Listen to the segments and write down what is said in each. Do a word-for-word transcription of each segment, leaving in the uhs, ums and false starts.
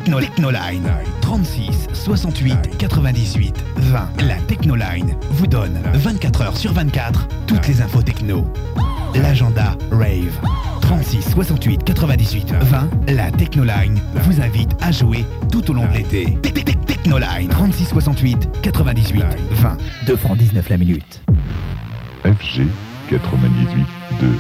Techno, Technoline. trente-six soixante-huit quatre-vingt-dix-huit vingt. La Technoline vous donne vingt-quatre heures sur vingt-quatre toutes les infos techno. L'agenda Rave. trente-six soixante-huit quatre-vingt-dix-huit vingt. La Technoline vous invite à jouer tout au long de l'été. Technoline. trente-six soixante-huit quatre-vingt-dix-huit vingt. deux francs dix-neuf la minute. F G quatre-vingt-dix-huit deux.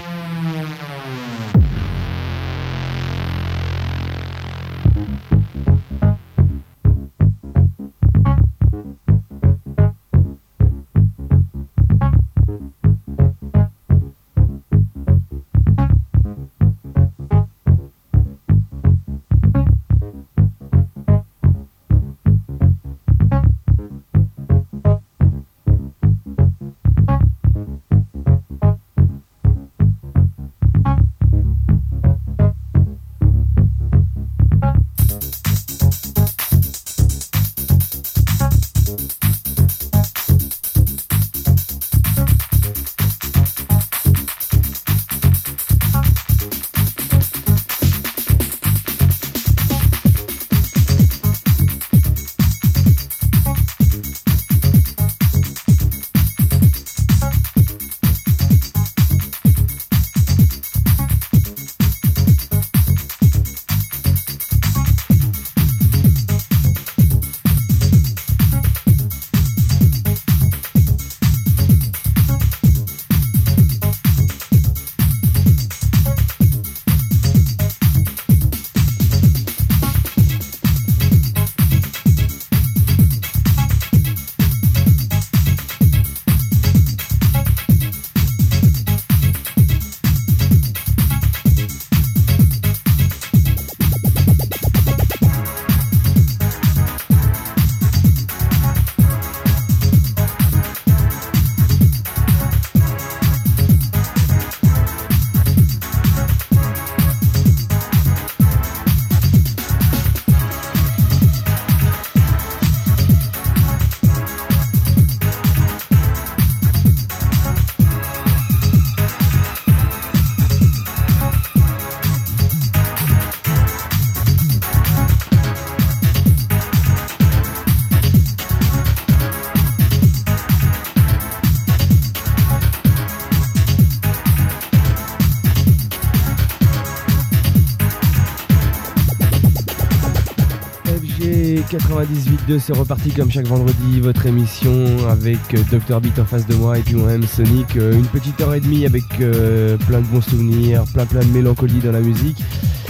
quatre-vingt-dix-huit deux, c'est reparti comme chaque vendredi, votre émission avec Docteur Beat en face de moi et puis moi-même Sonic. Une petite heure et demie avec euh, plein de bons souvenirs, plein plein de mélancolie dans la musique.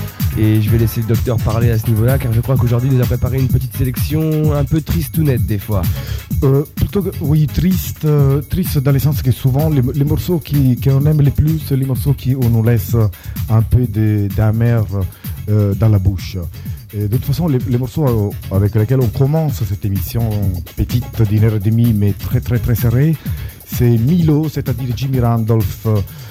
Et je vais laisser le docteur parler à ce niveau-là, car je crois qu'aujourd'hui il nous a préparé une petite sélection un peu tristounette des fois. Euh, plutôt que, oui, triste, euh, triste dans le sens que souvent les, les morceaux qui, qu'on aime les plus, c'est les morceaux qui on nous laisse un peu de, d'amer euh, dans la bouche. Et de toute façon, les, les morceaux avec lesquels on commence cette émission petite d'une heure et demie, mais très très très serrée, c'est Milo, c'est-à-dire Jimmy Randolph,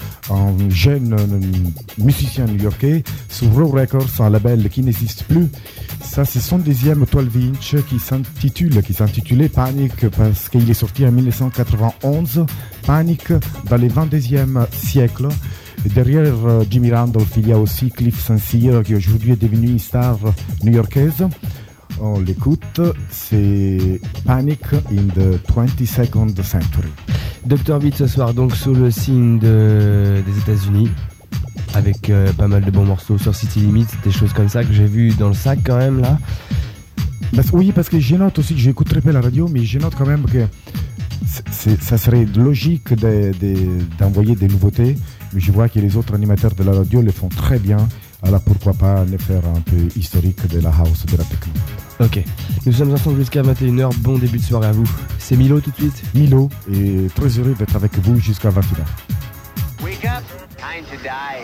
un jeune musicien new-yorkais, sur Raw Records, un label qui n'existe plus. Ça, c'est son deuxième douze inch qui s'intitule, qui s'intitulait Panic, parce qu'il est sorti en dix-neuf cent quatre-vingt-onze. Panic dans le vingt-deuxième siècle. Et derrière uh, Jimmy Randolph, il y a aussi Cliff Sincere qui aujourd'hui est devenu une star new-yorkaise. On l'écoute, c'est Panic in the twenty-second century. Docteur Beat ce soir donc sous le signe de, des États-Unis, avec euh, pas mal de bons morceaux sur City Limits, des choses comme ça que j'ai vu dans le sac quand même là. Parce, oui, parce que je note aussi que j'écoute très peu la radio, mais je note quand même que c'est, ça serait logique de, de, d'envoyer des nouveautés, mais je vois que les autres animateurs de la radio le font très bien, alors pourquoi pas les faire un peu historique de la house, de la techno. Ok, nous sommes ensemble jusqu'à vingt et une heures, bon début de soirée à vous. C'est Milo tout de suite. Milo, et très heureux d'être avec vous jusqu'à vingt et une heures. Wake up, time to die.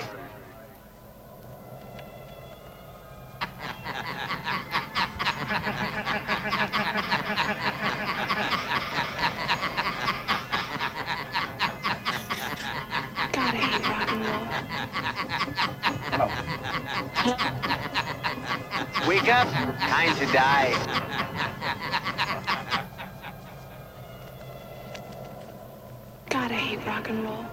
God, I hate rock and roll. Wake up, time to die. God, I hate rock and roll.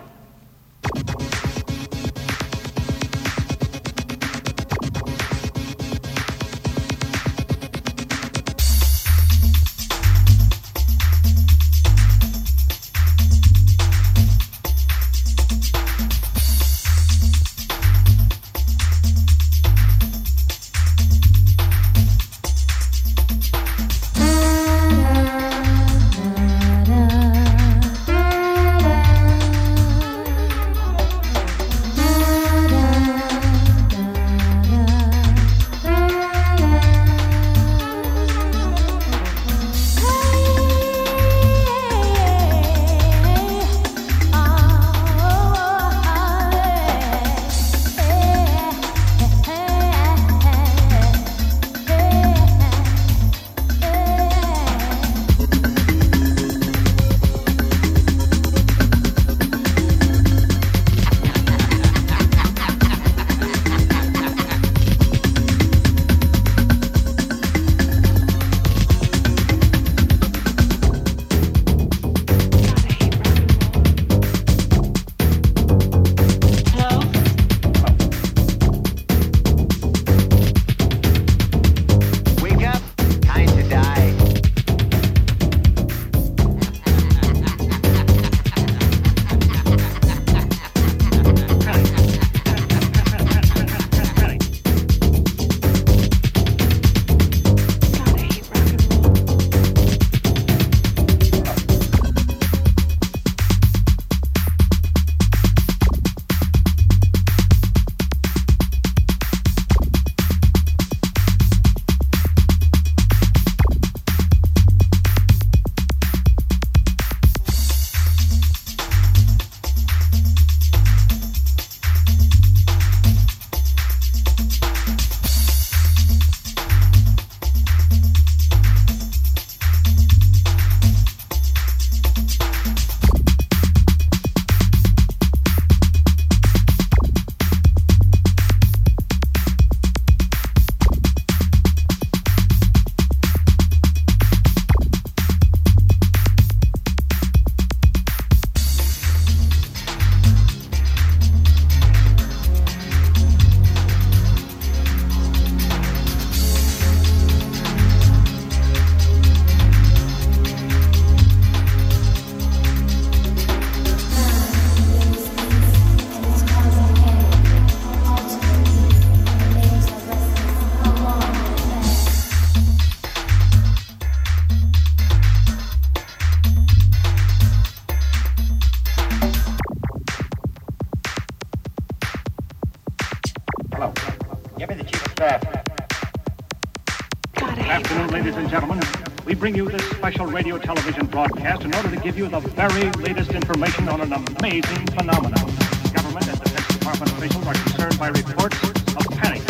Hello. Give me the chief of staff. God, I Good hate afternoon, rock and ladies and roll. gentlemen. We bring you this special radio television broadcast in order to give you the very latest information on an amazing phenomenon. Government and Defense Department officials are concerned by reports of panic.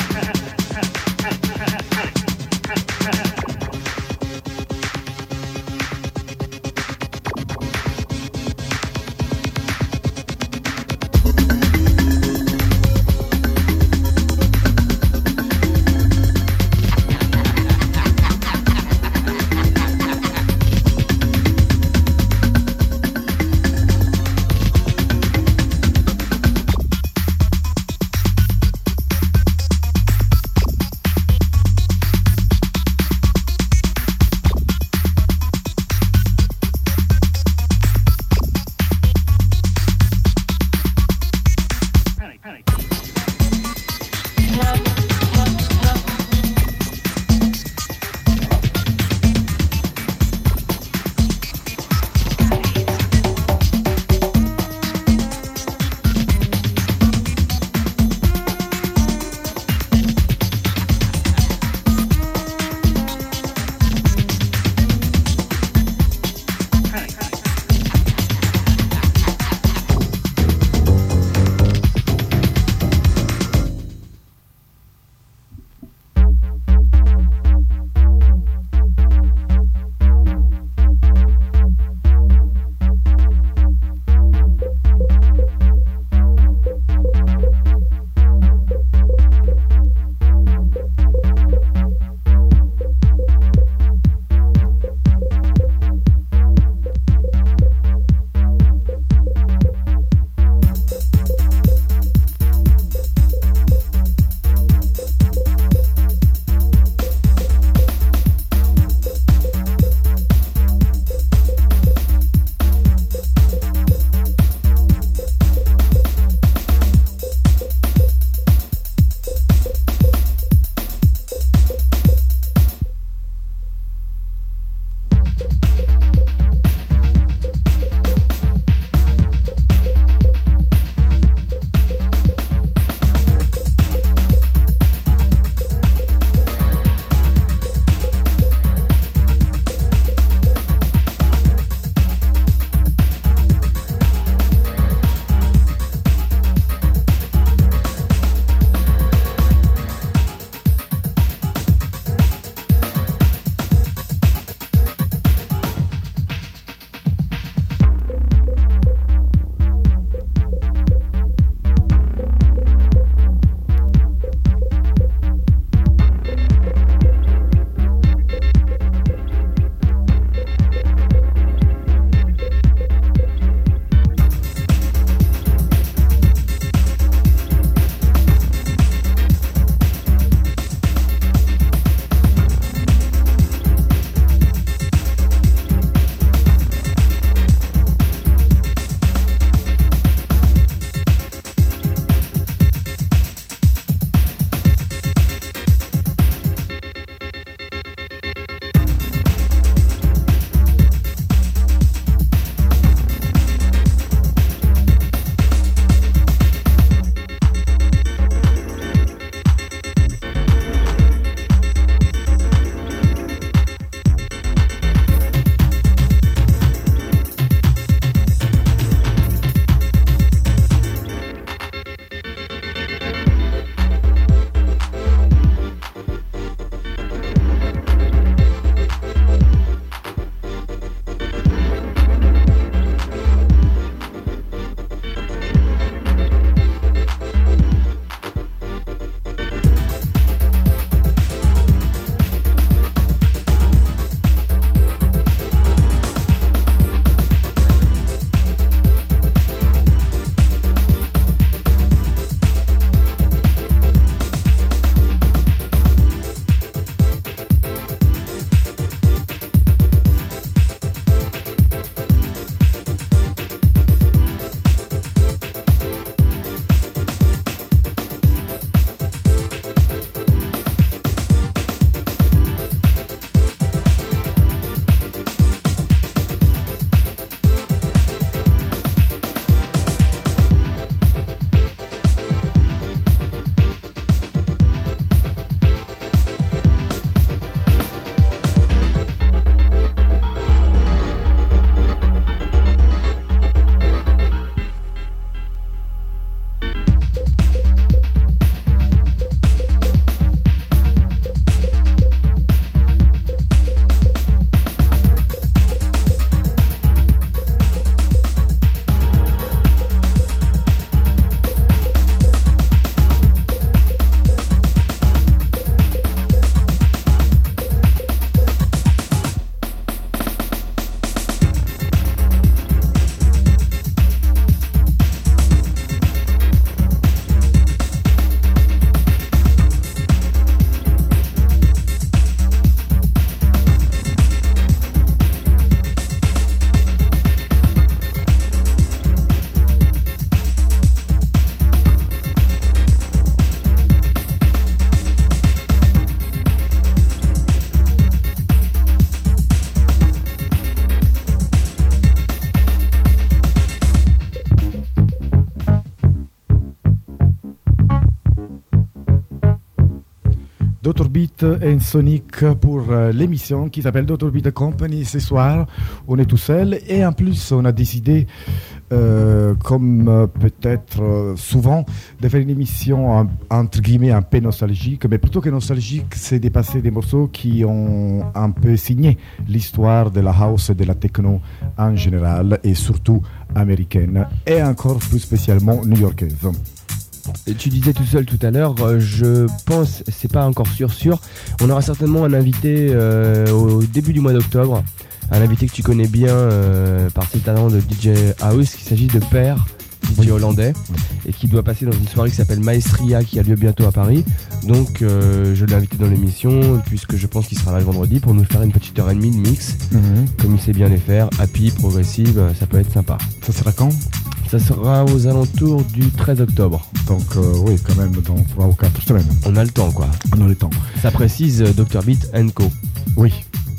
docteur Beat et Sonic pour euh, l'émission qui s'appelle docteur Beat Company. Ce soir, on est tout seul et en plus, on a décidé, euh, comme euh, peut-être euh, souvent, de faire une émission en- entre guillemets un peu nostalgique, mais plutôt que nostalgique, c'est de passer des morceaux qui ont un peu signé l'histoire de la house et de la techno en général et surtout américaine et encore plus spécialement new-yorkaise. Et tu disais tout seul tout à l'heure, euh, je pense, c'est pas encore sûr sûr, on aura certainement un invité euh, au début du mois d'octobre, un invité que tu connais bien euh, par ses talents de D J House, il s'agit de Per, D J Oui. hollandais, et qui doit passer dans une soirée qui s'appelle Maestria qui a lieu bientôt à Paris. Donc euh, je l'ai invité dans l'émission puisque je pense qu'il sera là le vendredi pour nous faire une petite heure et demie de mix, comme il sait bien les faire, happy, progressive, euh, ça peut être sympa. Ça sera quand? Ça sera aux alentours du treize octobre. Donc euh, oui, quand même dans trois ou quatre semaines. On a le temps quoi. On a le temps. Ça précise euh, docteur Beat and Co. Oui.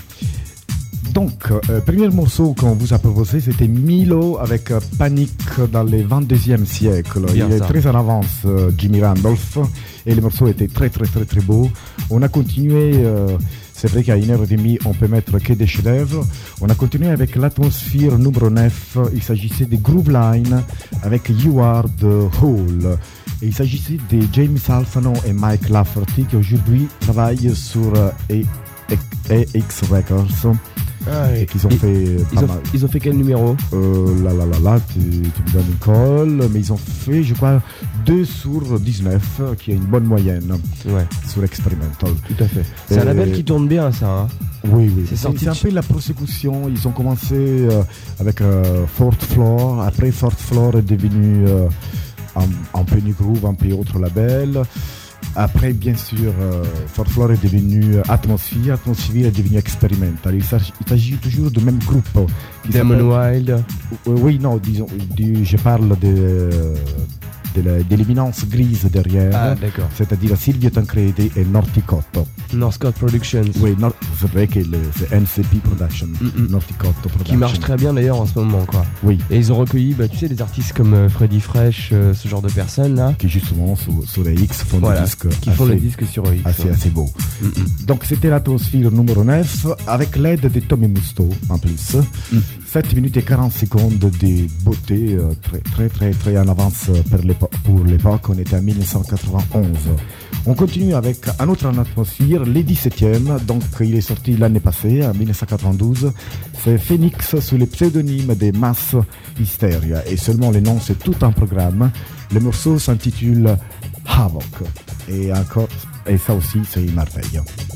Donc, euh, premier morceau qu'on vous a proposé, c'était Milo avec euh, Panic dans le vingt-deuxième siècle. Bien Il est ça. très en avance, euh, Jimmy Randolph, et le morceau était très très très très beau. On a continué, euh, c'est vrai qu'à une heure et demie, on peut mettre que des chefs-d'œuvre. On a continué avec l'atmosphère numéro neuf. Il s'agissait de Groove Line avec You Are the Whole. Et il s'agissait de James Alfano et Mike Lafferty qui aujourd'hui travaillent sur euh, A- A- AX Records. Et qu'ils ont Et- fait euh, Ils pas ont, mal. ils ont fait quel numéro? Euh, là, là, là, là, tu, tu me donnes une colle, mais ils ont fait, je crois, deux sur dix-neuf, euh, qui est une bonne moyenne Ouais, sur Experimental. tout à fait. C'est un Et- label qui tourne bien ça, hein. Oui, oui. C'est C'est sorti c'est de un chez- peu la prosécution. Ils ont commencé euh, avec euh, Fourth Floor. Après, Fourth Floor est devenu euh, un, un peu New Groove, un peu autre label. Après, bien sûr, euh, Fourth Floor est devenu euh, Atmosphere. Atmosphere est devenu Experimental. Il s'agit il s'agit toujours du même groupe. qui Damon s'appelle- Wild. Euh, Oui, non, disons, du- je parle de, euh, de la- de l'éminence grise derrière, Ah d'accord. c'est-à-dire Silvio Tancredi et Norticotto. Northcote Productions. Oui, Nor- c'est vrai que le- c'est N C P Production, Mm-mm. Norticotto Production. Qui marche très bien d'ailleurs en ce moment quoi. Oui, Et ils ont recueilli, bah, tu sais, des artistes comme euh, Freddy Fresh, euh, ce genre de personnes là, qui justement sur, sur les X font Voilà, des disques qui assez, font les disques sur eux. assez, assez beaux. Mm-mm. Donc c'était l'atmosphère numéro neuf avec l'aide de Tommy Musto en plus. Mm. sept minutes et quarante secondes de beauté euh, très très très très en avance pour l'épo- pour l'époque. On était en dix-neuf cent quatre-vingt-onze. On continue avec un autre en atmosphère, le dix-septième, donc il est sorti l'année passée, en dix-neuf cent quatre-vingt-douze. C'est Phoenix sous le pseudonyme de Mass Hysteria. Et seulement le nom, c'est tout un programme. Le morceau s'intitule Havoc. Et encore, et ça aussi, c'est une merveille.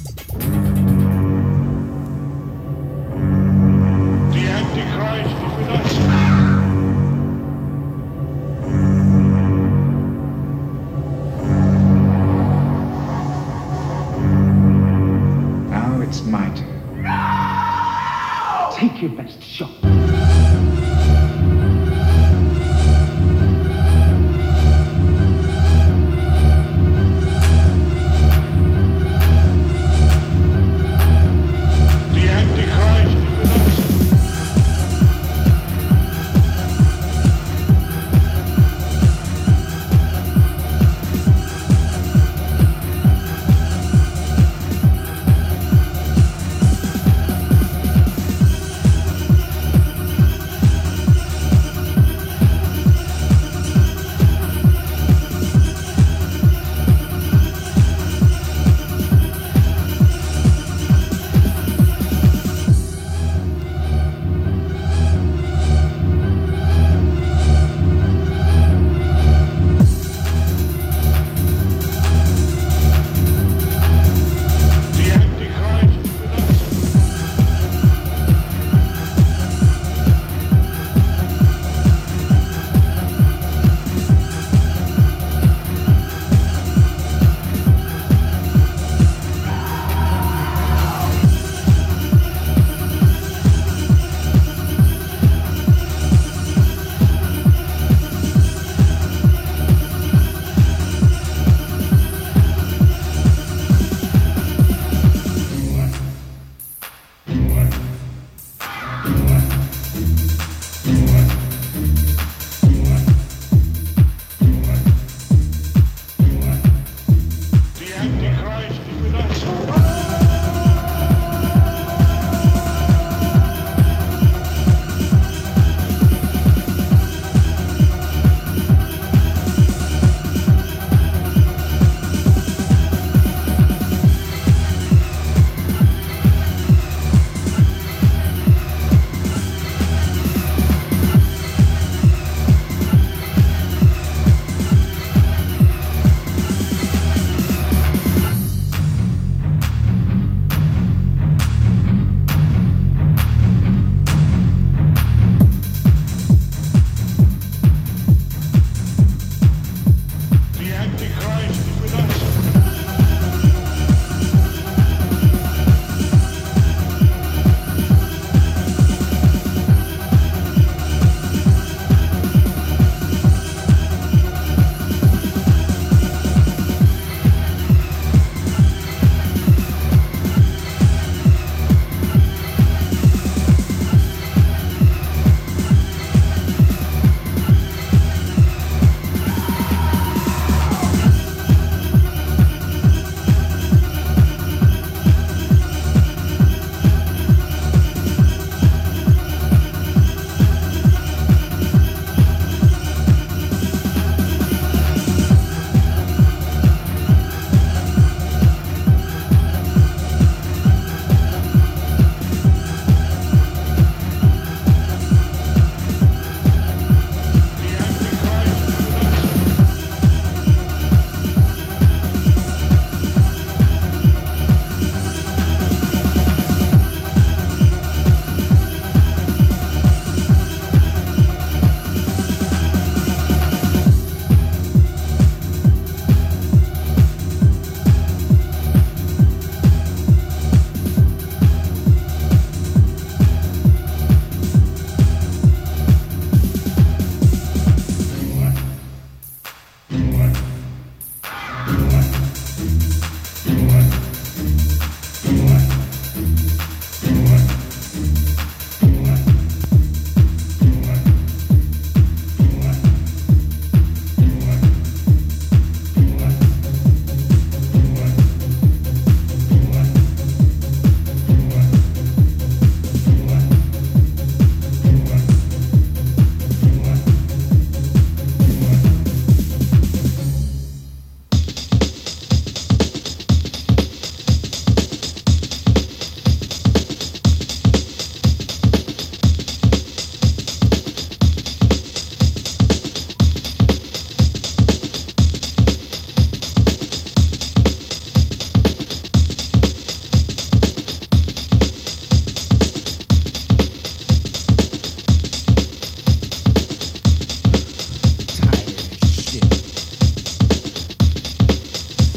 The Antichrist is with us. Now it's my turn. Take your best shot. The Antichrist is with us.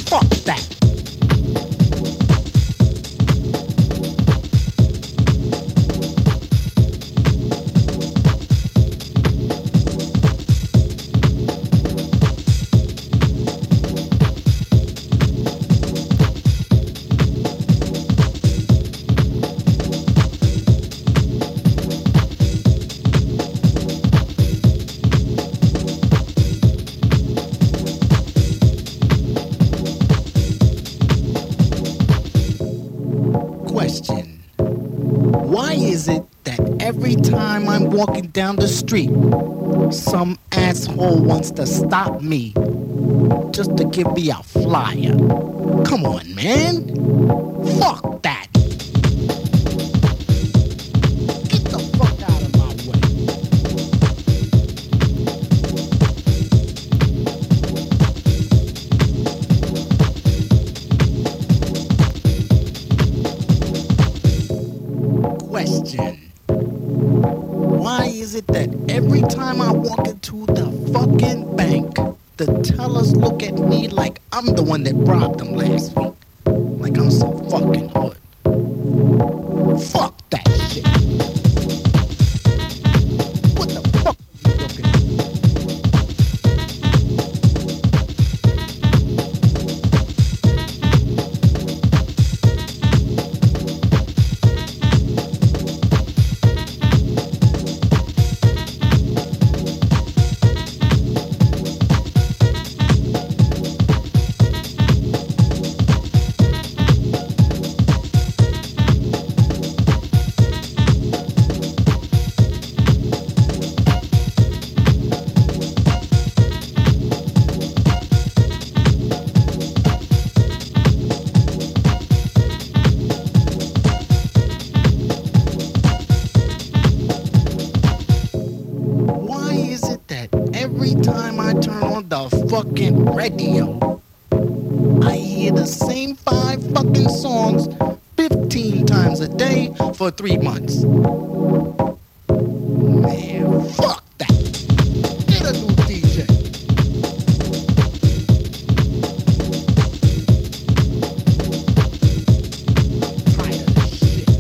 Fuck that. Question. Why is it that every time I'm walking down the street, some asshole wants to stop me just to give me a flyer? Come on, man. Fuck that. Get the fuck out of my way. Question. Why is it that every time I walk into the fucking bank, the tellers look at me like I'm the one that robbed them last week? Like I'm so fucking hood. Fuck that shit. What the fuck are you looking at? Why is it that every time I turn on the fucking radio, I hear the same five fucking songs fifteen times a day for three months? Man, fuck that. Get a new D J. Tired of this shit.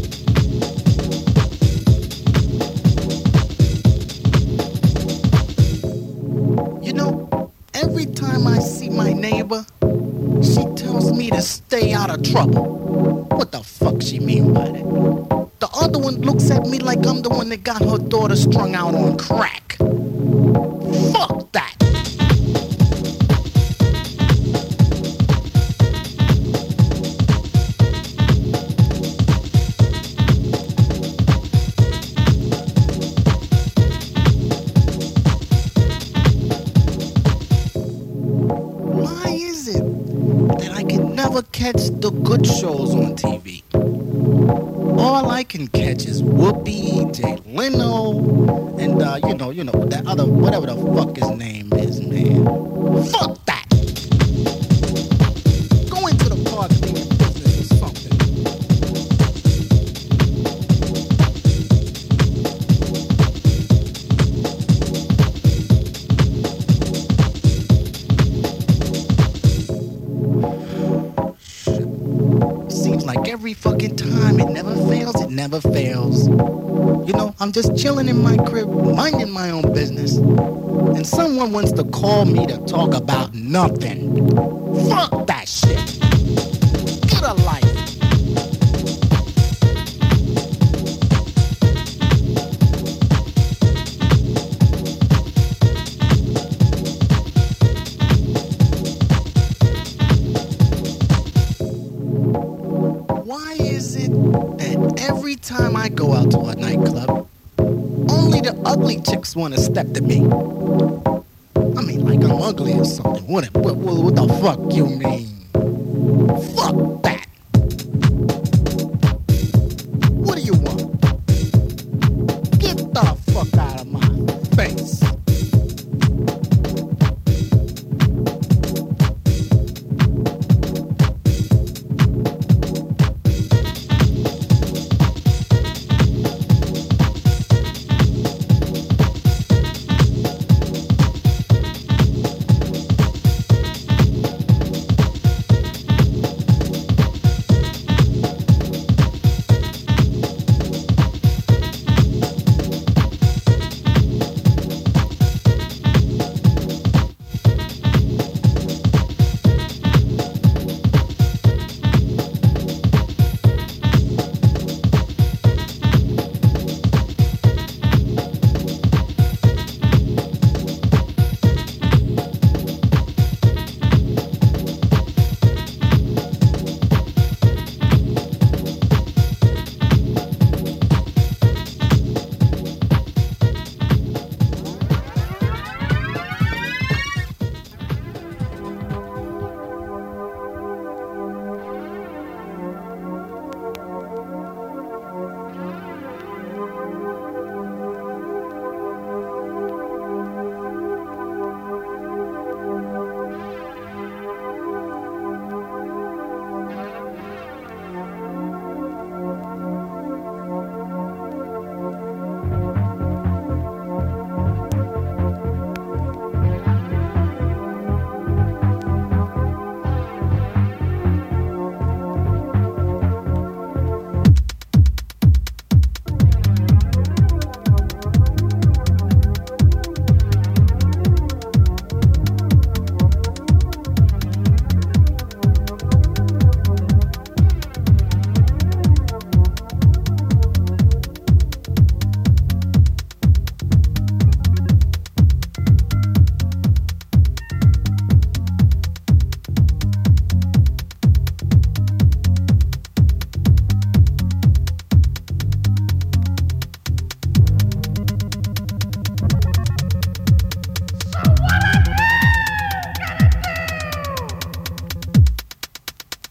You know, every time I see my neighbor, she tells me to stay out of trouble. What the fuck she mean by that? The other one looks at me like I'm the one that got her daughter strung out on crack. Fuck that. Why is it that I can never catch the good shows on T V? All I can catch is Whoopi, Jay Leno, and uh, you know, you know, that other, whatever the fuck his name is, man. Fuck that! Go into the park thinking business or something. Seems like every fucking time it never fails, it never fails. You know, I'm just chilling in my crib, minding my own business, and someone wants to call me to talk about nothing. Fuck that shit. Get a life. Why is it that every time I go out to a nightclub, only the ugly chicks want to step to me? I mean, like I'm ugly or something. What, what, what, what the fuck you mean? Fuck that. What do you want? Get the fuck out of my face.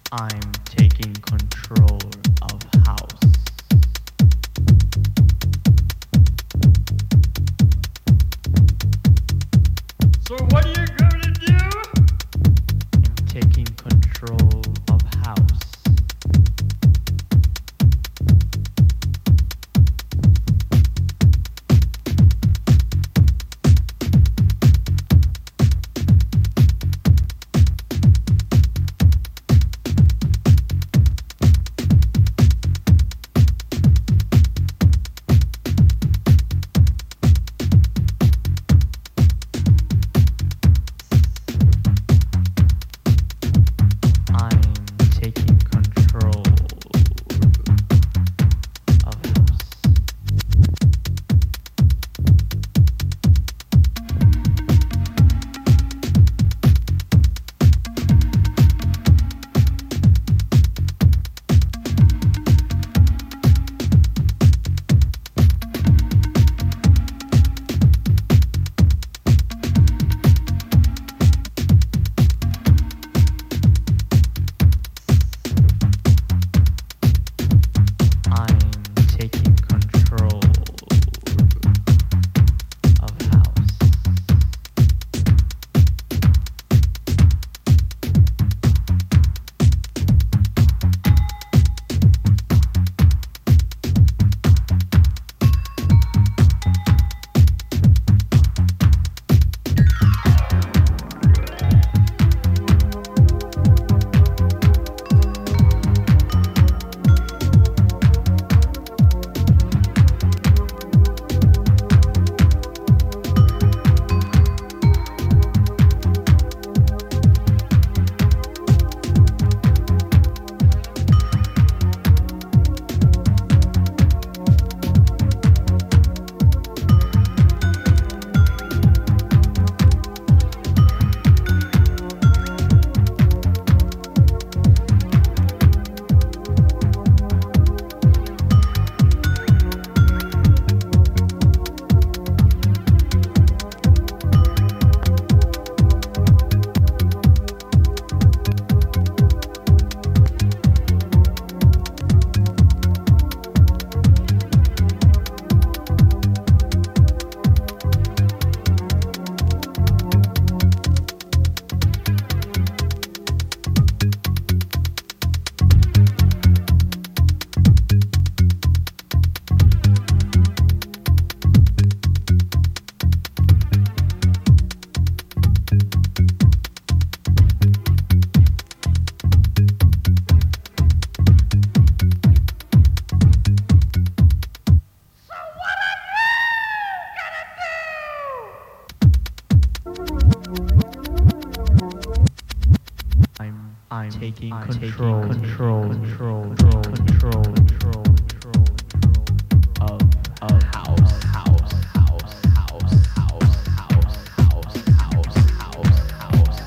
I'm taking control of house. So what are you gonna do? I'm taking control of house. I'm taking I'm control, taking control, control, control, control, control, control, control of of house, house, house, house, house, house, house, house, house,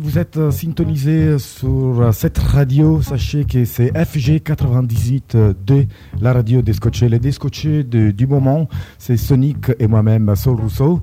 vous êtes euh, syntonisé sur euh, cette radio, sachez que c'est F G quatre-vingt-dix-huit deux, la radio des scotchés. Les descotchés de, du moment, c'est Sonic et moi-même, Saul Rousseau,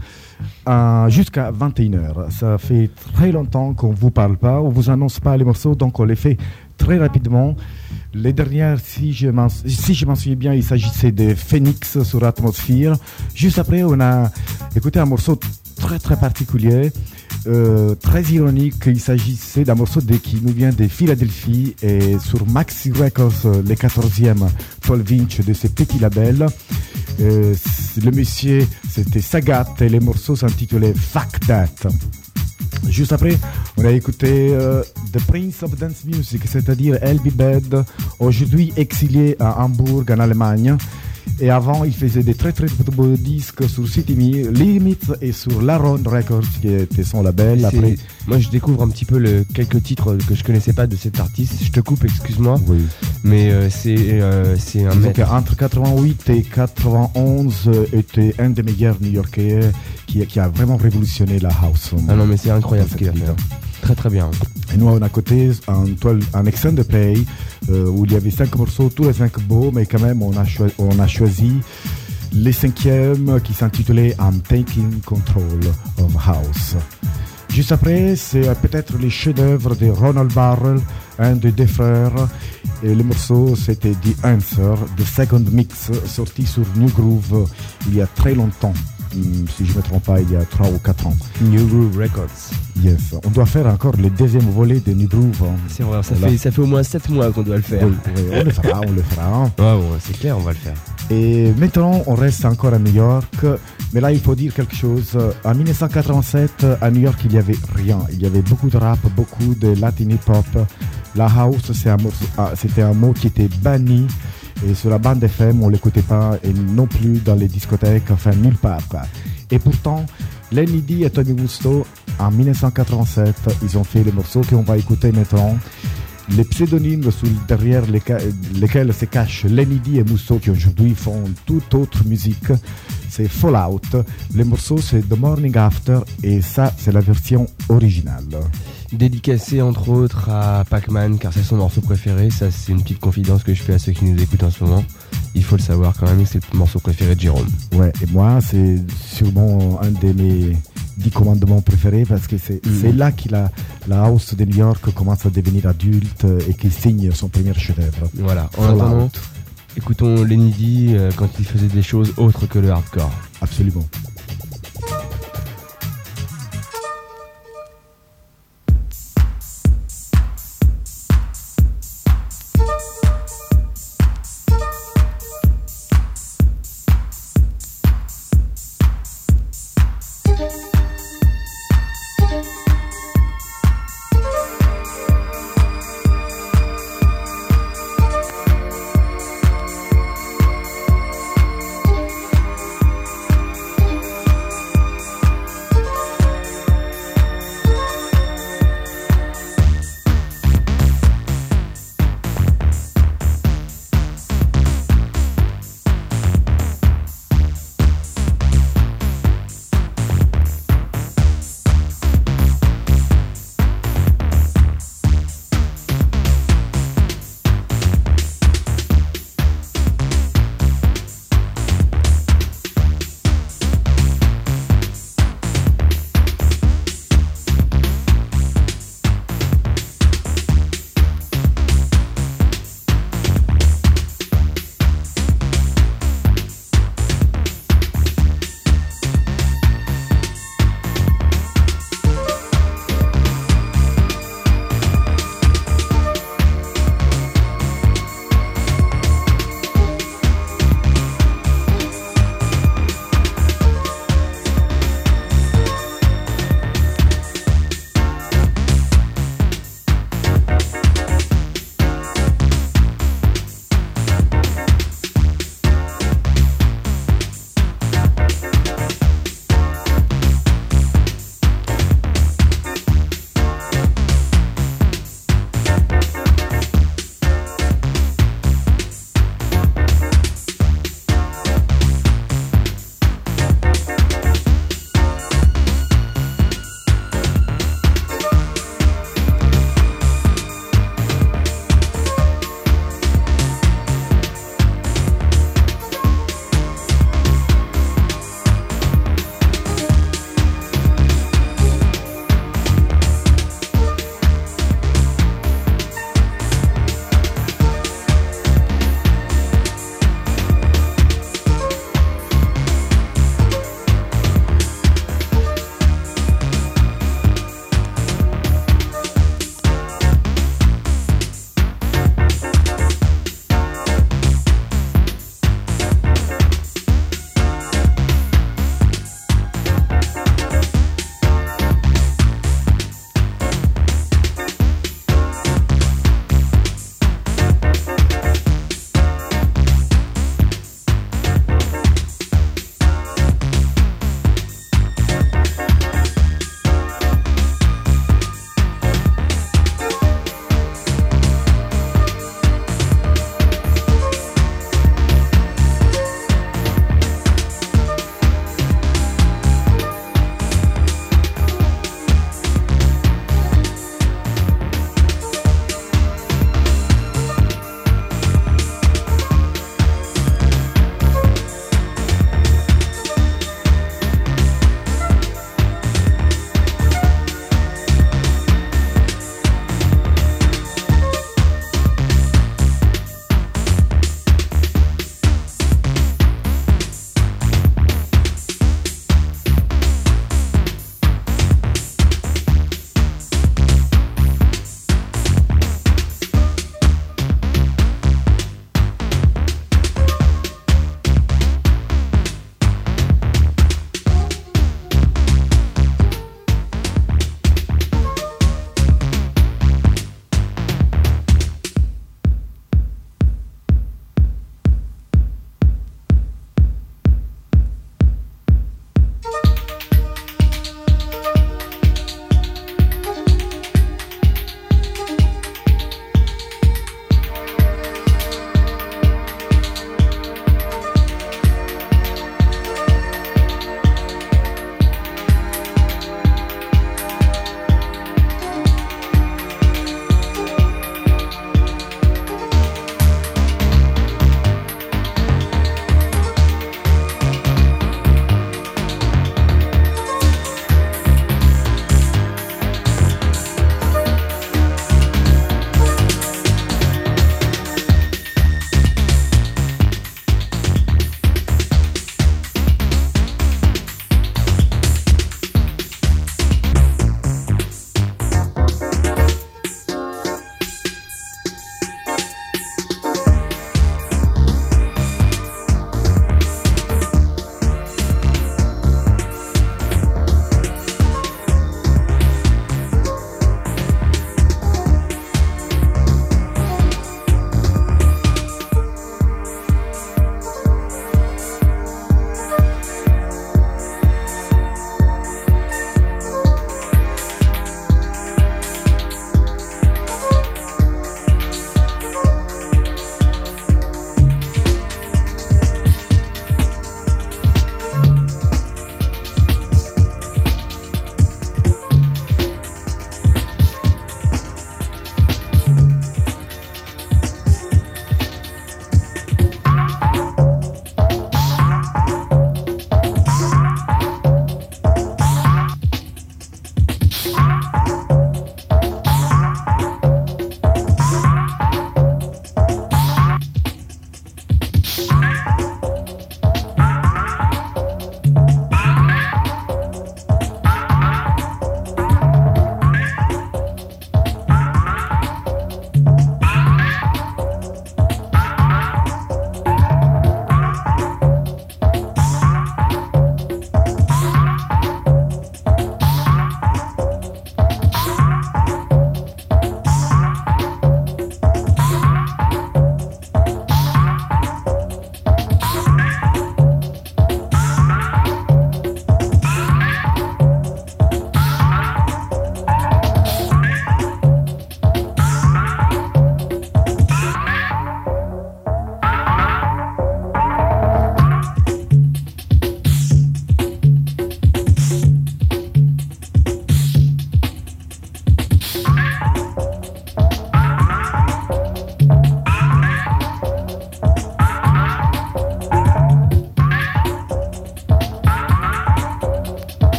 euh, jusqu'à vingt et une heures. Ça fait très longtemps qu'on ne vous parle pas, on ne vous annonce pas les morceaux, donc on les fait très rapidement. Les dernières, si je m'en, si je m'en souviens bien, il s'agissait de Phoenix sur Atmosphere. Juste après, on a écouté un morceau très très particulier. Euh, très ironique, il s'agissait d'un morceau de, qui nous vient de Philadelphie et sur Maxi Records, le quatorzième Paul Vinch de ce petit label. Euh, le monsieur c'était Sagat et les morceaux s'intitulaient Fuck That. Juste après, on a écouté euh, The Prince of Dance Music, c'est-à-dire L B Bed, aujourd'hui exilé à Hambourg en Allemagne. Et avant, il faisait des très très beaux disques sur City Limits et sur Laron Records, qui était son label. Après... Moi, je découvre un petit peu le, quelques titres que je connaissais pas de cet artiste. Je te coupe, excuse-moi. Oui. Mais euh, c'est, euh, c'est un mec. Entre quatre-vingt-huit et quatre-vingt-onze, euh, était un des meilleurs New-Yorkais qui, qui a vraiment révolutionné la house. Ah non, mais c'est incroyable ce qu'il a fait. Très très bien. Et nous, on a côté un, un extended play euh, où il y avait cinq morceaux, tous les cinq beaux, mais quand même, on a, choi- on a choisi les cinquièmes qui s'intitulaient I'm Taking Control of House. Juste après, c'est euh, peut-être les chefs-d'œuvre de Ronald Barrell, un des deux frères. Et le morceau, c'était The Answer, The Second Mix, sorti sur New Groove il y a très longtemps. Si je ne me trompe pas, il y a trois ou quatre ans. New Groove Records. Yes. On doit faire encore le deuxième volet de New Groove. Hein. C'est vrai, ça fait, ça fait au moins sept mois qu'on doit le faire. Oui, oui, on le fera, on le fera. Ouais, ouais, c'est clair, on va le faire. Et maintenant, on reste encore à New York. Mais là, il faut dire quelque chose. En dix-neuf cent quatre-vingt-sept, à New York, il n'y avait rien. Il y avait beaucoup de rap, beaucoup de latin hip-hop. La house, c'est un mot, c'était un mot qui était banni. Et sur la bande F M, on ne l'écoutait pas, et non plus dans les discothèques, enfin nulle part. Et pourtant, Lenny D et Tommy Musto, en dix-neuf cent quatre-vingt-sept, ils ont fait les morceaux qu'on va écouter maintenant. Les pseudonymes sous, derrière lesquels, lesquels se cachent Lenny D et Musto, qui aujourd'hui font toute autre musique, c'est Fallout. Les morceaux, c'est The Morning After, et ça, c'est la version originale. Dédicacé entre autres à Pac-Man, car c'est son morceau préféré. Ça, c'est une petite confidence que je fais à ceux qui nous écoutent en ce moment. Il faut le savoir quand même, c'est le morceau préféré de Jérôme. Ouais, et moi, c'est sûrement un de mes dix commandements préférés, parce que c'est, mmh. c'est là que la, la house de New York commence à devenir adulte et qu'il signe son premier chef-d'œuvre. Voilà, en attendant, écoutons Lenny D euh, quand il faisait des choses autres que le hardcore. Absolument.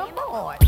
aboard.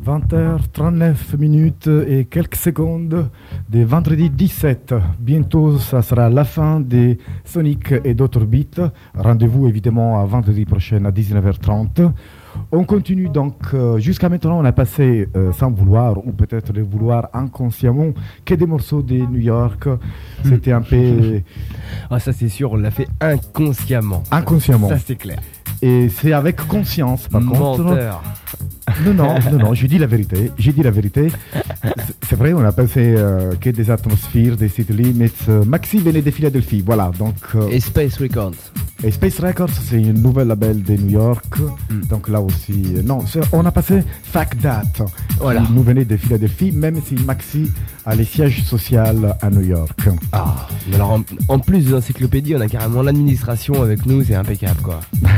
vingt heures trente-neuf minutes et quelques secondes de vendredi dix-sept. Bientôt, ça sera la fin des Sonic et d'autres beats. Rendez-vous évidemment à vendredi prochain à dix-neuf heures trente. On continue donc, euh, jusqu'à maintenant on a passé euh, sans vouloir ou peut-être de vouloir inconsciemment que des morceaux de New York. C'était un peu... Ah ça c'est sûr, on l'a fait inconsciemment. Inconsciemment. Ça c'est clair. Et c'est avec conscience par Menteur. contre. Non, non, non, non, j'ai dit la vérité. J'ai dit la vérité. C'est vrai, on a passé euh, que des atmosphères, des city limits. Euh, Maxi venait de Philadelphie, voilà. Donc, euh, Et Space Records. Et Space Records, c'est une nouvelle label de New York. Mm. Donc là aussi, euh, non, on a passé Fact That. Voilà. Qui nous venait de Philadelphie, même si Maxi a les sièges sociaux à New York. Ah, alors en, en plus de l'encyclopédie, on a carrément l'administration avec nous, c'est impeccable quoi.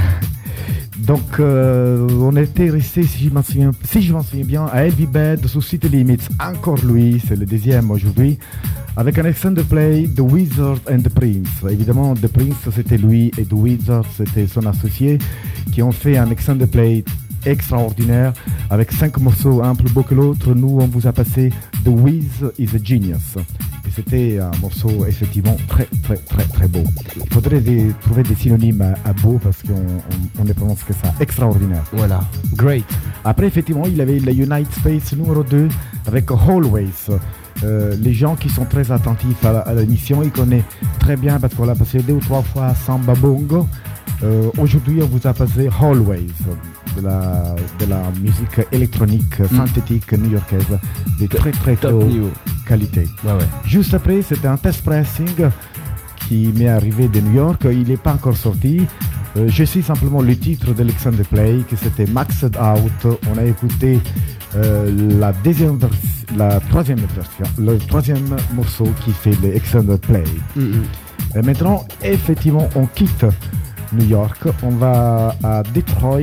Donc, euh, on était resté, si je m'en souviens, si je m'en souviens bien, à Heavy Bed sous City Limits. Encore lui, c'est le deuxième aujourd'hui, avec un extended play, The Wizard and the Prince. Évidemment, The Prince, c'était lui, et The Wizard, c'était son associé, qui ont fait un extended play extraordinaire, avec cinq morceaux, un plus beau que l'autre. Nous, on vous a passé The Wiz is a Genius. Et c'était un morceau effectivement très très très très beau. Il faudrait des, trouver des synonymes à, à beau parce qu'on on, on ne prononce que ça. Extraordinaire. Voilà. Great. Après effectivement il avait la United States numéro deux avec Always. Euh, les gens qui sont très attentifs à, à l'émission, ils connaissent très bien parce qu'on l'a passé deux ou trois fois à Samba Bongo. Euh, aujourd'hui on vous a passé Always, de la, de la musique électronique mm. synthétique new-yorkaise de très très top niveau. Qualité. Ouais, ouais. Juste après, c'était un test pressing qui m'est arrivé de New York. Il n'est pas encore sorti. Euh, je sais simplement le titre de l'Extended Play, que c'était Maxed Out. On a écouté euh, la deuxième vers- la troisième version, le troisième morceau qui fait l'Extended Play. Mm-hmm. Et maintenant, effectivement, on quitte New York. On va à Detroit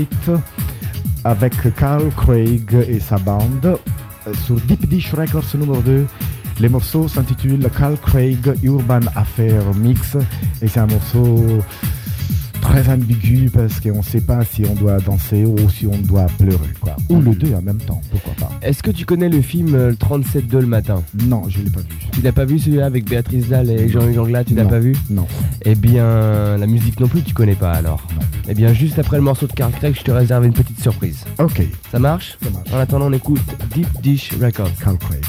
avec Carl Craig et sa bande. Sur Deep Dish Records numéro deux, les morceaux s'intitulent Carl Craig Urban Affair Mix et c'est un morceau très ambigu parce qu'on ne sait pas si on doit danser ou si on doit pleurer quoi. Ou mmh. les deux en même temps, pourquoi pas. Est-ce que tu connais le film euh, trente-sept deux le matin? Non, je ne l'ai pas vu. Tu l'as pas vu celui-là avec Béatrice Dalle et Jean-Luc Anglas, tu l'as non. pas vu? Non. Eh bien, la musique non plus tu connais pas alors? Non. Eh bien, juste après le morceau de Carl Craig, je te réserve une petite surprise. Ok. Ça marche? Ça marche. En attendant, on écoute Deep Dish Records. Carl Craig.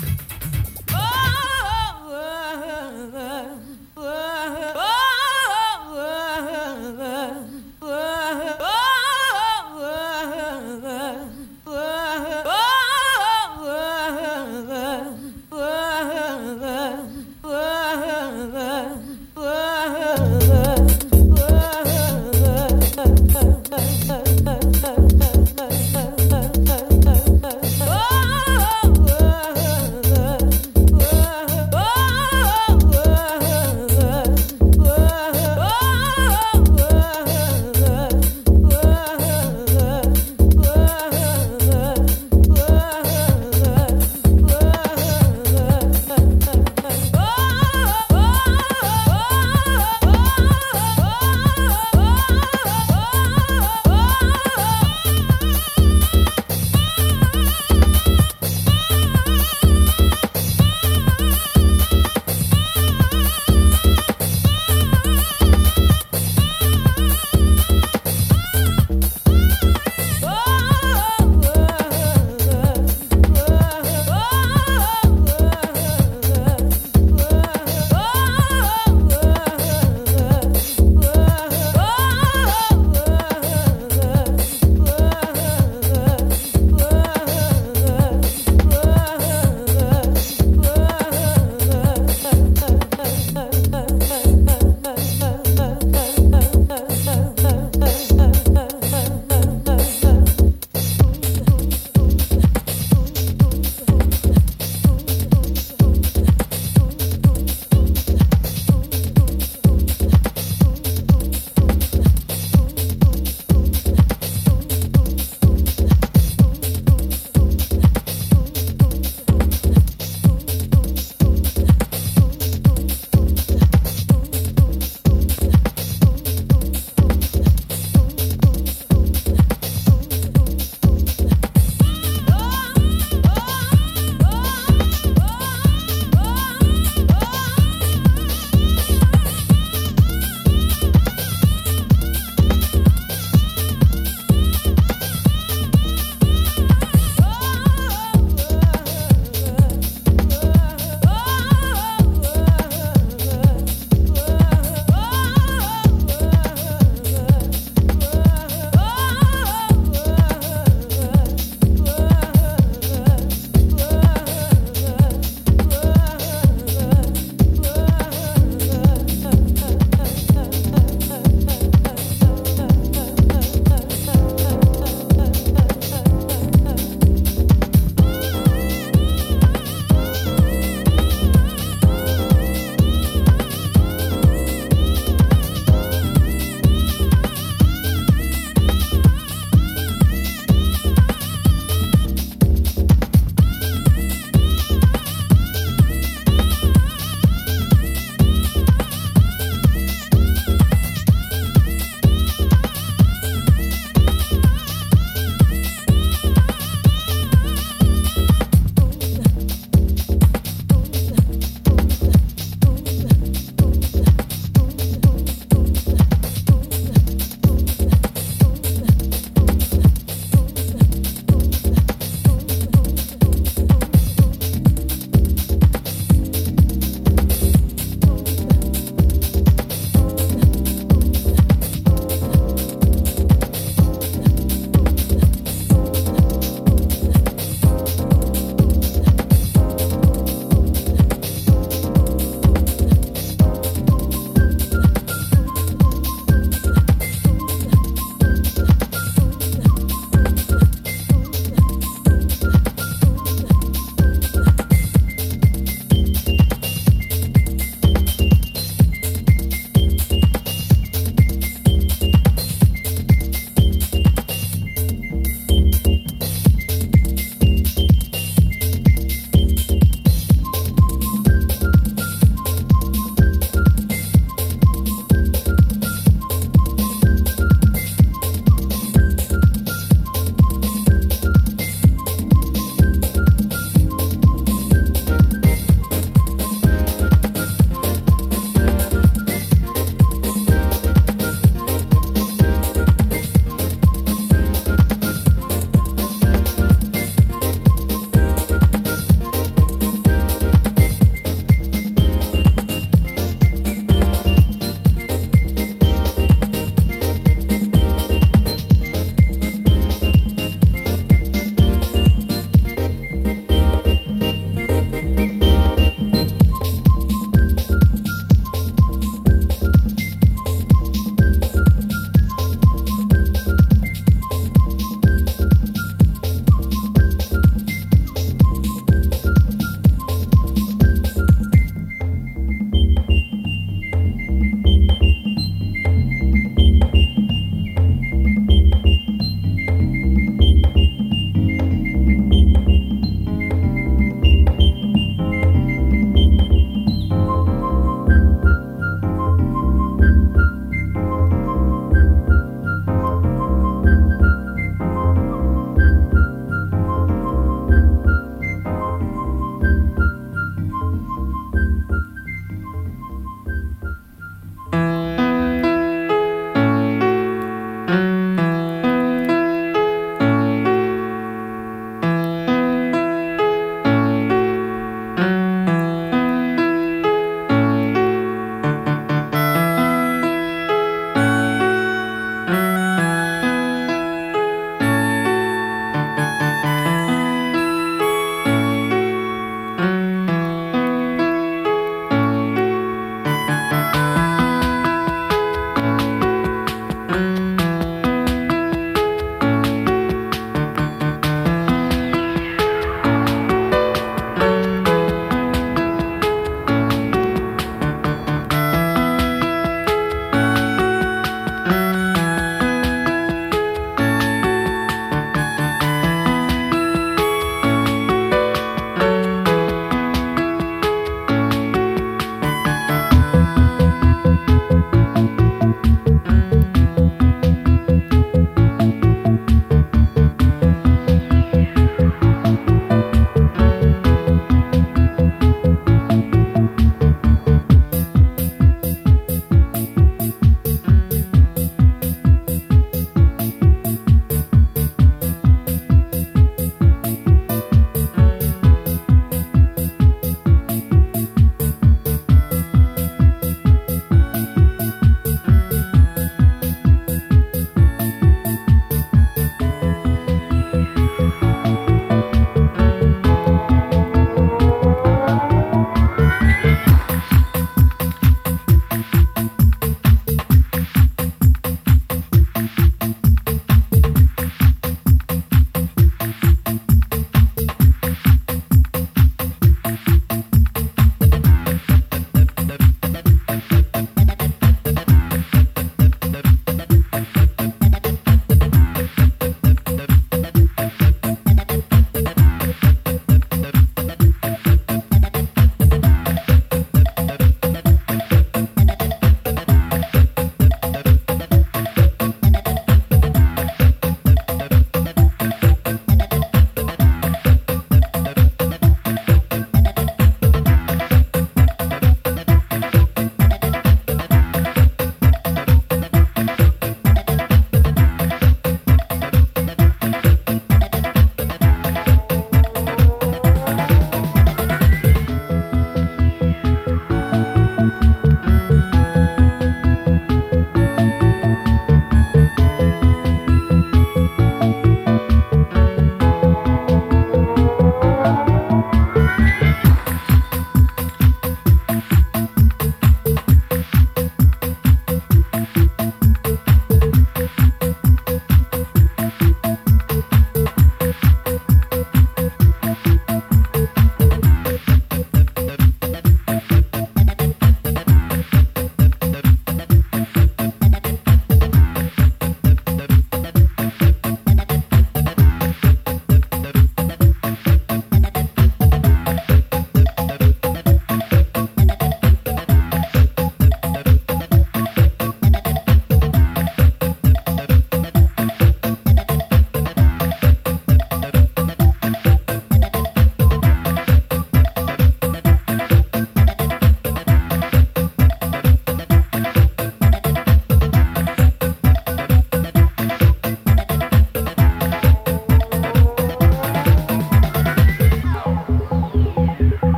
Oh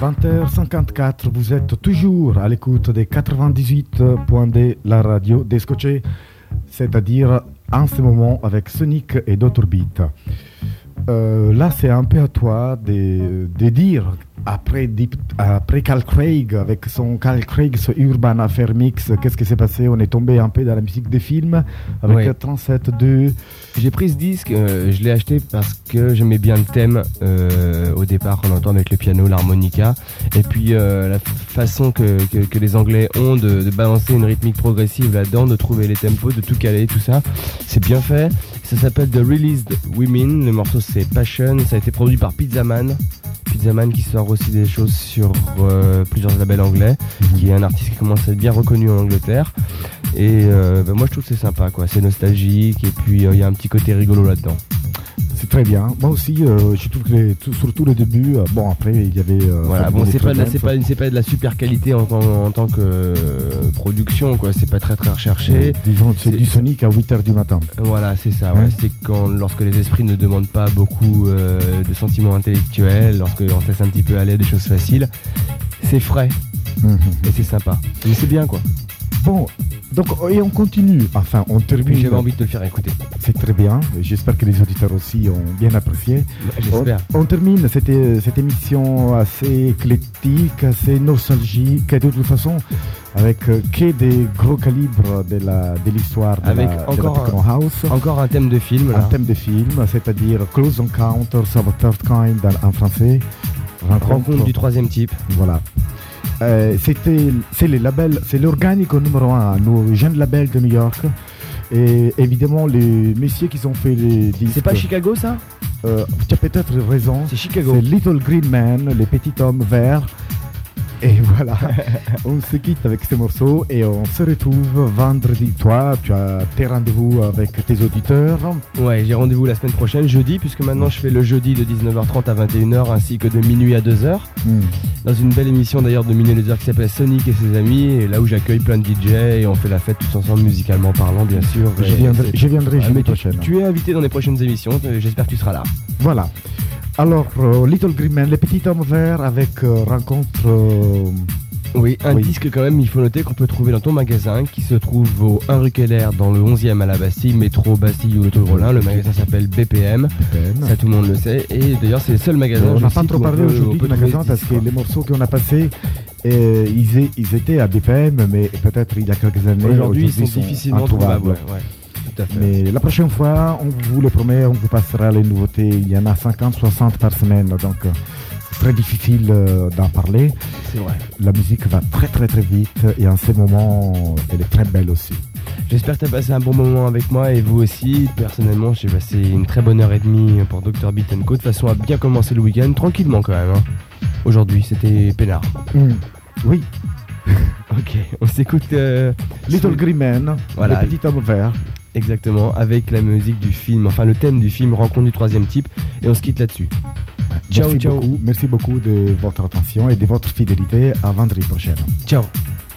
vingt heures cinquante-quatre, vous êtes toujours à l'écoute des quatre-vingt-dix-huit point deux, la radio des Scotchés, c'est-à-dire en ce moment avec Sonic et docteur Beat. Euh, là, c'est un peu à toi de, de dire, après, Deep, après Carl Craig, avec son Carl Craig, ce Urban Affair Mix, qu'est-ce qui s'est passé? On est tombé un peu dans la musique des films, avec ouais. trente-sept deux. J'ai pris ce disque, euh, je l'ai acheté parce que j'aimais bien le thème, euh, au départ, on entend avec le piano, l'harmonica, et puis euh, la façon que, que, que les Anglais ont de, de balancer une rythmique progressive là-dedans, de trouver les tempos, de tout caler, tout ça, c'est bien fait. Ça s'appelle The Released Women, le morceau c'est Passion, ça a été produit par Pizzaman, Pizzaman qui sort aussi des choses sur euh, plusieurs labels anglais, mmh. qui est un artiste qui commence à être bien reconnu en Angleterre, et euh, bah, moi je trouve que c'est sympa, quoi. C'est nostalgique, et puis il euh, y a un petit côté rigolo là-dedans. C'est très bien. Moi aussi, euh, je trouve que les, tout, surtout le début, euh, bon après il y avait... Euh, voilà, bon c'est pas, la, c'est, pas, c'est pas de la super qualité en, en, en tant que euh, production, quoi. C'est pas très très recherché. Ouais, disons, c'est, c'est du Sonic à huit heures du matin. Voilà, c'est ça. Ouais. Ouais. C'est quand, lorsque les esprits ne demandent pas beaucoup euh, de sentiments intellectuels, lorsque on se laisse un petit peu aller des choses faciles, c'est frais, mmh. et c'est sympa. Mais c'est bien, quoi. Bon, donc, et on continue, enfin on termine. J'avais envie de te le faire écouter. C'est très bien, j'espère que les auditeurs aussi ont bien apprécié. J'espère. On, on termine cette, cette émission assez éclectique, assez nostalgique, et de toute façon, avec euh, que des gros calibres de, la, de l'histoire de avec la, encore de la Techno House. Un, encore un thème de film. Un là. thème de film, c'est-à-dire Close Encounters of a Third Kind en français. Rencontre, Rencontre du troisième type. Voilà. Euh, c'était, c'est, les labels, c'est l'organique numéro un, nos jeunes labels de New York. Et évidemment, les messieurs qui ont fait les disques. C'est pas Chicago, ça euh, Tu as peut-être raison. C'est Chicago. C'est Little Green Man, les petits hommes verts. Et voilà, on se quitte avec ce morceau et on se retrouve vendredi. Toi, tu as tes rendez-vous avec tes auditeurs. Ouais, j'ai rendez-vous la semaine prochaine, jeudi, puisque maintenant je fais le jeudi de dix-neuf heures trente à vingt et une heures ainsi que de minuit à deux heures. Mm. Dans une belle émission d'ailleurs de minuit à deux heures qui s'appelle Sonic et ses amis, et là où j'accueille plein de D J et on fait la fête tous ensemble musicalement parlant, bien sûr. Je viendrai, je viendrai jeudi prochaine. Tu, tu es invité dans les prochaines émissions, j'espère que tu seras là. Voilà. Alors, euh, Little Green Man, les petits hommes verts avec euh, rencontre... Euh... Oui, un oui. disque quand même, il faut noter qu'on peut trouver dans ton magasin, qui se trouve au un rue Keller, dans le onzième à la Bastille, métro Bastille ou Autorollin. Le magasin s'appelle B P M, B P M, ça tout le monde le sait, et d'ailleurs c'est le seul magasin... On n'a pas trop parlé aujourd'hui du magasin parce que les morceaux qu'on a passés, euh, ils, est, ils étaient à B P M, mais peut-être il y a quelques années... Aujourd'hui, aujourd'hui ils sont, sont difficilement trouvables. Ouais, ouais. Mais la prochaine fois, on vous le promet, on vous passera les nouveautés. Il y en a cinquante soixante par semaine, donc c'est très difficile euh, d'en parler. C'est vrai. La musique va très très très vite et en ce moment, elle est très belle aussi. J'espère que tu as passé un bon moment avec moi et vous aussi. Personnellement, j'ai passé une très bonne heure et demie pour docteur Beat and Co. De façon à bien commencer le week-end, tranquillement quand même. Hein. Aujourd'hui, c'était peinard. Mmh. Oui. Ok, on s'écoute euh, Little Green Man, voilà. Le petit homme vert. Exactement, avec la musique du film, enfin le thème du film Rencontre du troisième type, et on se quitte là-dessus. Ciao, merci ciao. Beaucoup, merci beaucoup de votre attention et de votre fidélité. À vendredi prochain. Ciao.